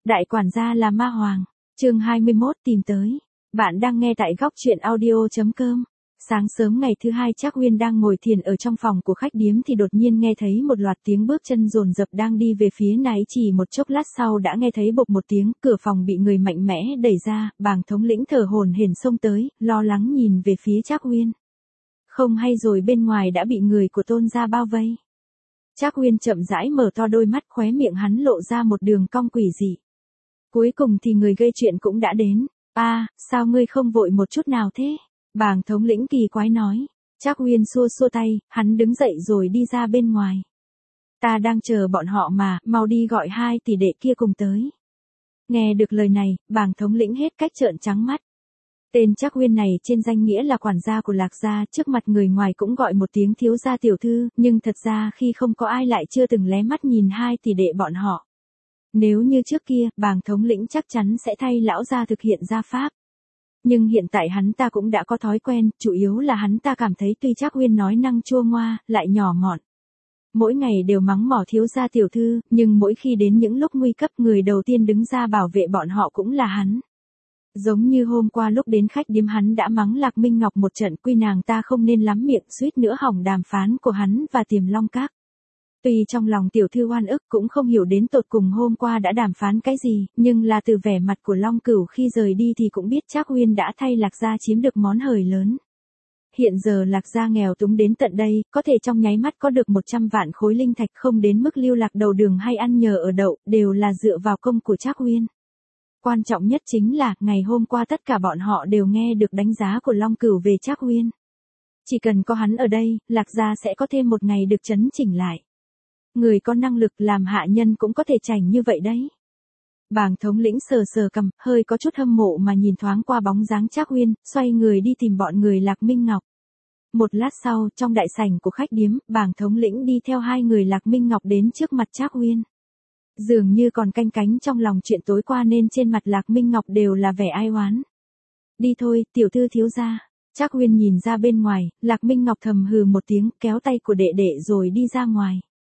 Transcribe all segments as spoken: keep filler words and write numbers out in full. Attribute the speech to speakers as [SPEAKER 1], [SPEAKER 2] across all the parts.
[SPEAKER 1] Đại quản gia là ma hoàng. Chương hai mươi mốt tìm tới. Bạn đang nghe tại góc truyện audio chấm com. Sáng sớm ngày thứ hai, Trác Uyên đang ngồi thiền ở trong phòng của khách điếm thì đột nhiên nghe thấy một loạt tiếng bước chân dồn dập đang đi về phía này, chỉ một chốc lát sau đã nghe thấy bộp một tiếng, cửa phòng bị người mạnh mẽ đẩy ra, Bàng thống lĩnh thở hổn hển xông tới, lo lắng nhìn về phía Trác Uyên. Không hay rồi, bên ngoài đã bị người của Tôn gia bao vây. Trác Uyên chậm rãi mở to đôi mắt, khóe miệng hắn lộ ra một đường cong quỷ dị. Cuối cùng thì người gây chuyện cũng đã đến. A, à, sao ngươi không vội một chút nào thế? Bàng thống lĩnh kỳ quái nói. Trác Uyên xua xua tay, hắn đứng dậy rồi đi ra bên ngoài. Ta đang chờ bọn họ mà, mau đi gọi hai tỷ đệ kia cùng tới. Nghe được lời này, Bàng thống lĩnh hết cách trợn trắng mắt. Tên Trác Uyên này trên danh nghĩa là quản gia của Lạc gia, trước mặt người ngoài cũng gọi một tiếng thiếu gia tiểu thư, nhưng thật ra khi không có ai lại chưa từng lé mắt nhìn hai tỷ đệ bọn họ. Nếu như trước kia, Bàng thống lĩnh chắc chắn sẽ thay lão gia thực hiện gia pháp. Nhưng hiện tại hắn ta cũng đã có thói quen, chủ yếu là hắn ta cảm thấy tuy Trác Uyên nói năng chua ngoa, lại nhỏ mọn. Mỗi ngày đều mắng mỏ thiếu gia tiểu thư, nhưng mỗi khi đến những lúc nguy cấp, người đầu tiên đứng ra bảo vệ bọn họ cũng là hắn. Giống như hôm qua lúc đến khách điếm, hắn đã mắng Lạc Minh Ngọc một trận, quy nàng ta không nên lắm miệng, suýt nữa hỏng đàm phán của hắn và Tiềm Long Các. Tuy trong lòng tiểu thư oan ức, cũng không hiểu đến tột cùng hôm qua đã đàm phán cái gì, nhưng là từ vẻ mặt của Long Cửu khi rời đi thì cũng biết Trác Uyên đã thay Lạc gia chiếm được món hời lớn. Hiện giờ Lạc gia nghèo túng đến tận đây, có thể trong nháy mắt có được một trăm vạn khối linh thạch, không đến mức lưu lạc đầu đường hay ăn nhờ ở đậu, đều là dựa vào công của Trác Uyên. Quan trọng nhất chính là, ngày hôm qua tất cả bọn họ đều nghe được đánh giá của Long Cửu về Trác Uyên. Chỉ cần có hắn ở đây, Lạc gia sẽ có thêm một ngày được chấn chỉnh lại. Người có năng lực làm hạ nhân cũng có thể chảnh như vậy đấy. Bàng thống lĩnh sờ sờ cằm, hơi có chút hâm mộ mà nhìn thoáng qua bóng dáng Trác Uyên, xoay người đi tìm bọn người Lạc Minh Ngọc. Một lát sau, trong đại sảnh của khách điếm, Bàng thống lĩnh đi theo hai người Lạc Minh Ngọc đến trước mặt Trác Uyên. Dường như còn canh cánh trong lòng chuyện tối qua nên trên mặt Lạc Minh Ngọc đều là vẻ ai oán. Đi thôi, tiểu thư thiếu gia. Trác Uyên nhìn ra bên ngoài, Lạc Minh Ngọc thầm hừ một tiếng, kéo tay của đệ đệ rồi đi ra ngoài.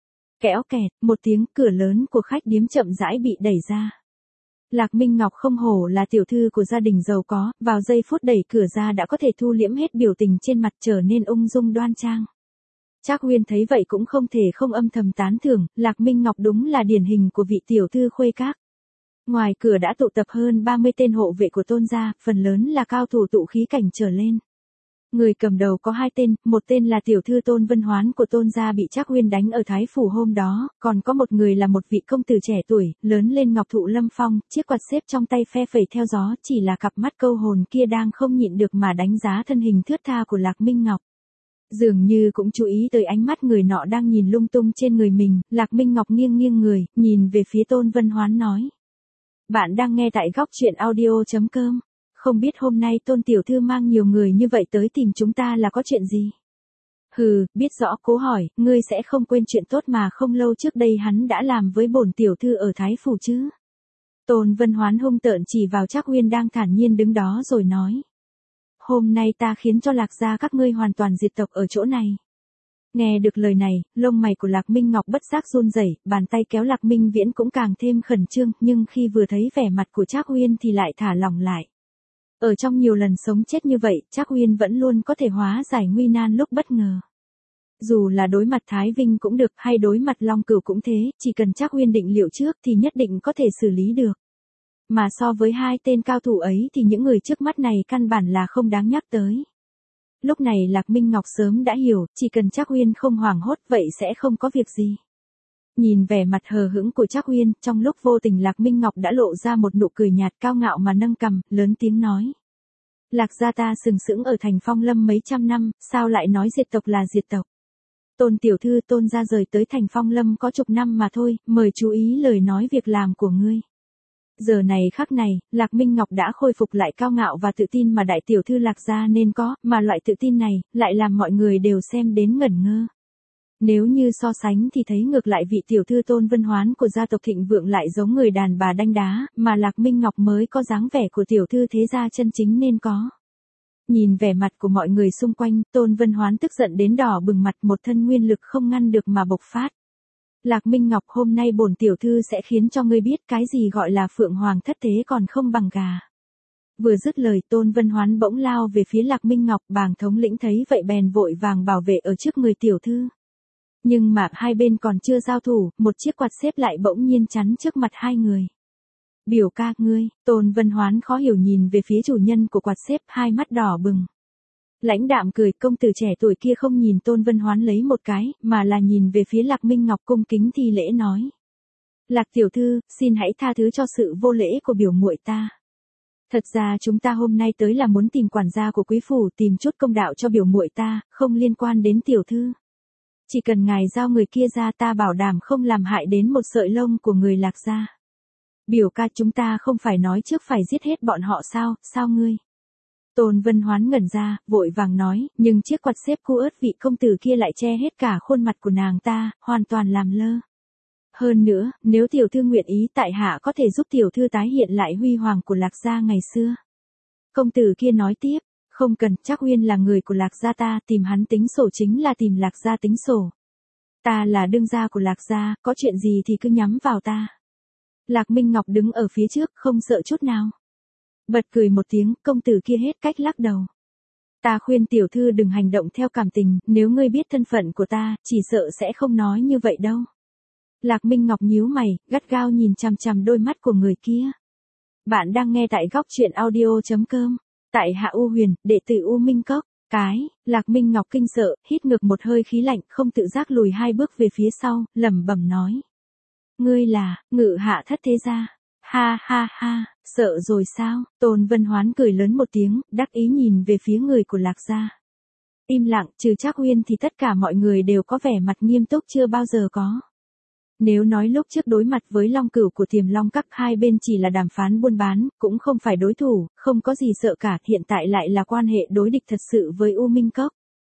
[SPEAKER 1] Kéo kẹt, một tiếng, cửa lớn của khách điếm chậm rãi bị đẩy ra. Lạc Minh Ngọc không hổ là tiểu thư của gia đình giàu có, vào giây phút đẩy cửa ra đã có thể thu liễm hết biểu tình trên mặt, trở nên ung dung đoan trang. Trác Uyên thấy vậy cũng không thể không âm thầm tán thưởng, Lạc Minh Ngọc đúng là điển hình của vị tiểu thư khuê các. Ngoài cửa đã tụ tập hơn ba mươi tên hộ vệ của Tôn gia, phần lớn là cao thủ tụ khí cảnh trở lên. Người cầm đầu có hai tên, một tên là tiểu thư Tôn Vân Hoán của Tôn gia bị Trác Uyên đánh ở Thái Phủ hôm đó, còn có một người là một vị công tử trẻ tuổi, lớn lên ngọc thụ lâm phong, chiếc quạt xếp trong tay phe phẩy theo gió, chỉ là cặp mắt câu hồn kia đang không nhịn được mà đánh giá thân hình thướt tha của Lạc Minh Ngọc. Dường như cũng chú ý tới ánh mắt người nọ đang nhìn lung tung trên người mình, Lạc Minh Ngọc nghiêng nghiêng người, nhìn về phía Tôn Vân Hoán nói. Bạn đang nghe tại góc truyện audio chấm com. Không biết hôm nay Tôn tiểu thư mang nhiều người như vậy tới tìm chúng ta là có chuyện gì? Hừ, biết rõ, cố hỏi, ngươi sẽ không quên chuyện tốt mà không lâu trước đây hắn đã làm với bổn tiểu thư ở Thái Phủ chứ? Tôn Vân Hoán hung tợn chỉ vào Trác Uyên đang thản nhiên đứng đó rồi nói. Hôm nay ta khiến cho Lạc gia các ngươi hoàn toàn diệt tộc ở chỗ này. Nghe được lời này, lông mày của Lạc Minh Ngọc bất giác run rẩy, bàn tay kéo Lạc Minh Viễn cũng càng thêm khẩn trương, nhưng khi vừa thấy vẻ mặt của Trác Uyên thì lại thả lỏng lại. Ở trong nhiều lần sống chết như vậy, Trác Uyên vẫn luôn có thể hóa giải nguy nan lúc bất ngờ. Dù là đối mặt Thái Vinh cũng được, hay đối mặt Long Cửu cũng thế, chỉ cần Trác Uyên định liệu trước thì nhất định có thể xử lý được. Mà so với hai tên cao thủ ấy thì những người trước mắt này căn bản là không đáng nhắc tới. Lúc này Lạc Minh Ngọc sớm đã hiểu, chỉ cần Trác Uyên không hoảng hốt vậy sẽ không có việc gì. Nhìn vẻ mặt hờ hững của Trác Uyên, trong lúc vô tình Lạc Minh Ngọc đã lộ ra một nụ cười nhạt cao ngạo mà nâng cằm, lớn tiếng nói. Lạc gia ta sừng sững ở thành Phong Lâm mấy trăm năm, sao lại nói diệt tộc là diệt tộc? Tôn tiểu thư Tôn gia rời tới thành Phong Lâm có chục năm mà thôi, mời chú ý lời nói việc làm của ngươi. Giờ này khắc này, Lạc Minh Ngọc đã khôi phục lại cao ngạo và tự tin mà đại tiểu thư Lạc gia nên có, mà loại tự tin này, lại làm mọi người đều xem đến ngẩn ngơ. Nếu như so sánh thì thấy ngược lại vị tiểu thư Tôn Vân Hoán của gia tộc Thịnh Vượng lại giống người đàn bà đanh đá, mà Lạc Minh Ngọc mới có dáng vẻ của tiểu thư thế gia chân chính nên có. Nhìn vẻ mặt của mọi người xung quanh, Tôn Vân Hoán tức giận đến đỏ bừng mặt, một thân nguyên lực không ngăn được mà bộc phát. Lạc Minh Ngọc, hôm nay bổn tiểu thư sẽ khiến cho ngươi biết cái gì gọi là phượng hoàng thất thế còn không bằng gà. Vừa dứt lời, Tôn Vân Hoán bỗng lao về phía Lạc Minh Ngọc, bàng thống lĩnh thấy vậy bèn vội vàng bảo vệ ở trước người tiểu thư. Nhưng mà hai bên còn chưa giao thủ, một chiếc quạt xếp lại bỗng nhiên chắn trước mặt hai người. Biểu ca ngươi, Tôn Vân Hoán khó hiểu nhìn về phía chủ nhân của quạt xếp, hai mắt đỏ bừng. Lãnh đạm cười, công tử trẻ tuổi kia không nhìn Tôn Vân Hoán lấy một cái, mà là nhìn về phía Lạc Minh Ngọc cung kính thi lễ nói. Lạc tiểu thư, xin hãy tha thứ cho sự vô lễ của biểu muội ta. Thật ra chúng ta hôm nay tới là muốn tìm quản gia của quý phủ, tìm chút công đạo cho biểu muội ta, không liên quan đến tiểu thư. Chỉ cần ngài giao người kia ra, ta bảo đảm không làm hại đến một sợi lông của người Lạc gia. Biểu ca, chúng ta không phải nói trước phải giết hết bọn họ sao, sao ngươi? Tôn Vân Hoán ngẩn ra, vội vàng nói, nhưng chiếc quạt xếp cu ớt vị công tử kia lại che hết cả khuôn mặt của nàng ta, hoàn toàn làm lơ. Hơn nữa, nếu tiểu thư nguyện ý, tại hạ có thể giúp tiểu thư tái hiện lại huy hoàng của Lạc gia ngày xưa. Công tử kia nói tiếp, không cần, Trác Uyên là người của Lạc gia ta, tìm hắn tính sổ chính là tìm Lạc gia tính sổ. Ta là đương gia của Lạc gia, có chuyện gì thì cứ nhắm vào ta. Lạc Minh Ngọc đứng ở phía trước, không sợ chút nào. Bật cười một tiếng, công tử kia hết cách lắc đầu. Ta khuyên tiểu thư đừng hành động theo cảm tình, nếu ngươi biết thân phận của ta, chỉ sợ sẽ không nói như vậy đâu. Lạc Minh Ngọc nhíu mày, gắt gao nhìn chằm chằm đôi mắt của người kia. Bạn đang nghe tại góc truyện audio chấm com. Tại hạ U Huyền, đệ tử U Minh Cốc. Cái, Lạc Minh Ngọc kinh sợ, hít ngược một hơi khí lạnh, không tự giác lùi hai bước về phía sau, lẩm bẩm nói. Ngươi là, Ngự Hạ Thất Thế Gia. Ha ha ha, sợ rồi sao? Tôn Vân Hoán cười lớn một tiếng, đắc ý nhìn về phía người của Lạc gia. Im lặng, trừ Trác Uyên thì tất cả mọi người đều có vẻ mặt nghiêm túc chưa bao giờ có. Nếu nói lúc trước đối mặt với Long Cửu của Tiềm Long Các, hai bên chỉ là đàm phán buôn bán, cũng không phải đối thủ, không có gì sợ cả, hiện tại lại là quan hệ đối địch thật sự với U Minh Cốc.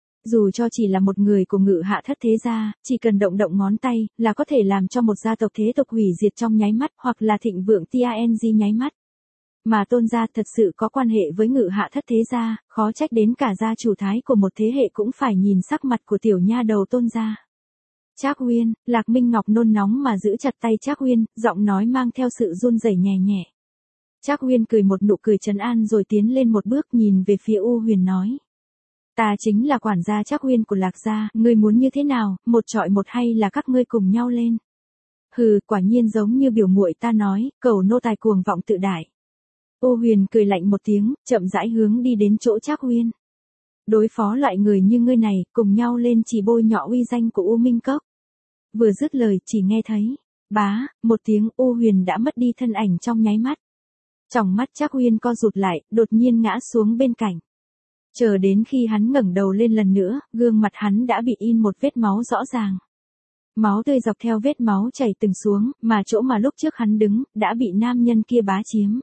[SPEAKER 1] Dù cho chỉ là một người của Ngự Hạ Thất Thế Gia, chỉ cần động động ngón tay, là có thể làm cho một gia tộc thế tộc hủy diệt trong nháy mắt, hoặc là thịnh vượng tang nháy mắt. Mà Tôn gia thật sự có quan hệ với Ngự Hạ Thất Thế Gia, khó trách đến cả gia chủ thái của một thế hệ cũng phải nhìn sắc mặt của tiểu nha đầu Tôn gia. Trác Uyên, Lạc Minh Ngọc nôn nóng mà giữ chặt tay Trác Uyên, giọng nói mang theo sự run rẩy nhẹ nhẹ. Trác Uyên cười một nụ cười trấn an rồi tiến lên một bước nhìn về phía U Huyền nói. Ta chính là quản gia Trác Uyên của Lạc gia, ngươi muốn như thế nào, một trọi một hay là các ngươi cùng nhau lên? Hừ, quả nhiên giống như biểu muội ta nói, cầu nô tài cuồng vọng tự đại. U Huyền cười lạnh một tiếng, chậm rãi hướng đi đến chỗ Trác Uyên. Đối phó loại người như ngươi này, cùng nhau lên chỉ bôi nhọ uy danh của U Minh Cốc. Vừa dứt lời, chỉ nghe thấy, bá, một tiếng, U Huyền đã mất đi thân ảnh trong nháy mắt. Tròng mắt Trác Uyên co rụt lại, đột nhiên ngã xuống bên cạnh. Chờ đến khi hắn ngẩng đầu lên lần nữa, gương mặt hắn đã bị in một vết máu rõ ràng. Máu tươi dọc theo vết máu chảy từng xuống, mà chỗ mà lúc trước hắn đứng, đã bị nam nhân kia bá chiếm.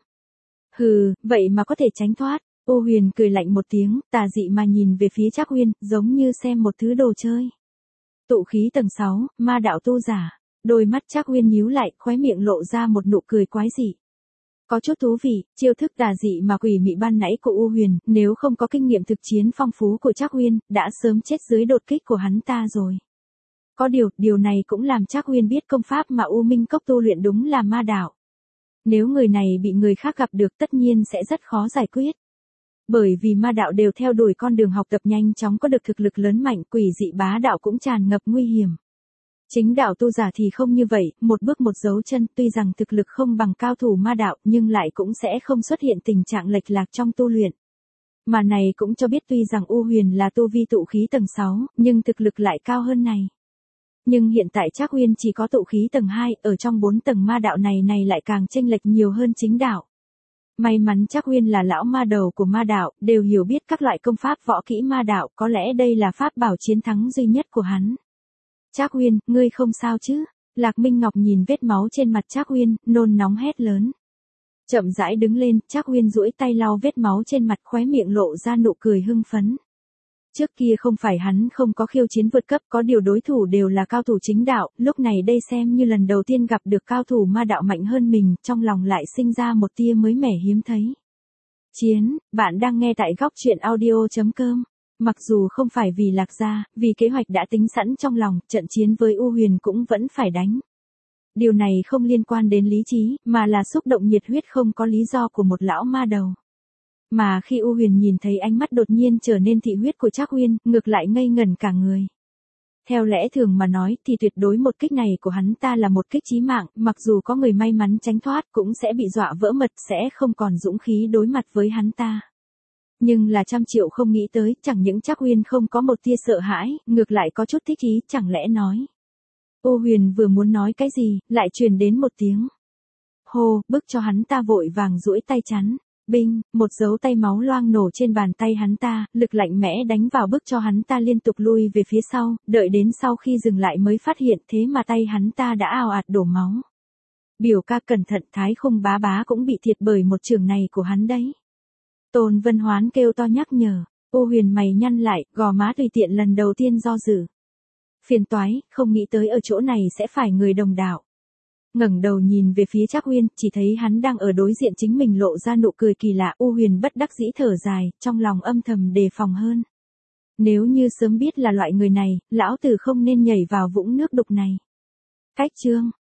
[SPEAKER 1] Hừ, vậy mà có thể tránh thoát. U Huyền cười lạnh một tiếng, tà dị mà nhìn về phía Trác Uyên, giống như xem một thứ đồ chơi. Tụ khí tầng sáu, ma đạo tu giả. Đôi mắt Trác Uyên nhíu lại, khóe miệng lộ ra một nụ cười quái dị. Có chút thú vị, chiêu thức tà dị mà quỷ mị ban nãy của U Huyền, nếu không có kinh nghiệm thực chiến phong phú của Trác Uyên, đã sớm chết dưới đột kích của hắn ta rồi. Có điều, điều này cũng làm Trác Uyên biết công pháp mà U Minh Cốc tu luyện đúng là ma đạo. Nếu người này bị người khác gặp được tất nhiên sẽ rất khó giải quyết. Bởi vì ma đạo đều theo đuổi con đường học tập nhanh chóng có được thực lực lớn mạnh, quỷ dị bá đạo cũng tràn ngập nguy hiểm. Chính đạo tu giả thì không như vậy, một bước một dấu chân, tuy rằng thực lực không bằng cao thủ ma đạo, nhưng lại cũng sẽ không xuất hiện tình trạng lệch lạc trong tu luyện. Mà này cũng cho biết tuy rằng U Huyền là tu vi tụ khí tầng sáu, nhưng thực lực lại cao hơn này. Nhưng hiện tại Trác Uyên chỉ có tụ khí tầng hai, ở trong bốn tầng ma đạo này này lại càng chênh lệch nhiều hơn chính đạo. May mắn Trác Uyên là lão ma đầu của ma đạo, đều hiểu biết các loại công pháp võ kỹ ma đạo, có lẽ đây là pháp bảo chiến thắng duy nhất của hắn. Trác Uyên, ngươi không sao chứ? Lạc Minh Ngọc nhìn vết máu trên mặt Trác Uyên, nôn nóng hét lớn. Chậm rãi đứng lên, Trác Uyên duỗi tay lau vết máu trên mặt, khóe miệng lộ ra nụ cười hưng phấn. Trước kia không phải hắn không có khiêu chiến vượt cấp, có điều đối thủ đều là cao thủ chính đạo, lúc này đây xem như lần đầu tiên gặp được cao thủ ma đạo mạnh hơn mình, trong lòng lại sinh ra một tia mới mẻ hiếm thấy. Chiến, bạn đang nghe tại góc truyện audio chấm com. Mặc dù không phải vì Lạc Gia, vì kế hoạch đã tính sẵn trong lòng, trận chiến với U Huyền cũng vẫn phải đánh. Điều này không liên quan đến lý trí, mà là xúc động nhiệt huyết không có lý do của một lão ma đầu. Mà khi U Huyền nhìn thấy ánh mắt đột nhiên trở nên thị huyết của Trác Uyên, ngược lại ngây ngẩn cả người. Theo lẽ thường mà nói thì tuyệt đối một kích này của hắn ta là một kích chí mạng, mặc dù có người may mắn tránh thoát cũng sẽ bị dọa vỡ mật, sẽ không còn dũng khí đối mặt với hắn ta. Nhưng là trăm triệu không nghĩ tới, chẳng những Trác Uyên không có một tia sợ hãi, ngược lại có chút thích ý, chẳng lẽ nói. U Huyền vừa muốn nói cái gì, lại truyền đến một tiếng hô, bức cho hắn ta vội vàng duỗi tay chắn. Binh, một dấu tay máu loang nổ trên bàn tay hắn ta, lực lạnh mẽ đánh vào bức cho hắn ta liên tục lui về phía sau, đợi đến sau khi dừng lại mới phát hiện thế mà tay hắn ta đã ào ạt đổ máu. Biểu ca cẩn thận, Thái Khung bá bá cũng bị thiệt bởi một trường này của hắn đấy. Tôn Vân Hoán kêu to nhắc nhở, U Huyền mày nhăn lại, gò má tùy tiện lần đầu tiên do dự. Phiền toái, không nghĩ tới ở chỗ này sẽ phải người đồng đạo. Ngẩng đầu nhìn về phía Trác Uyên, chỉ thấy hắn đang ở đối diện chính mình lộ ra nụ cười kỳ lạ, U Huyền bất đắc dĩ thở dài, trong lòng âm thầm đề phòng hơn. Nếu như sớm biết là loại người này, lão tử không nên nhảy vào vũng nước đục này. Cách chương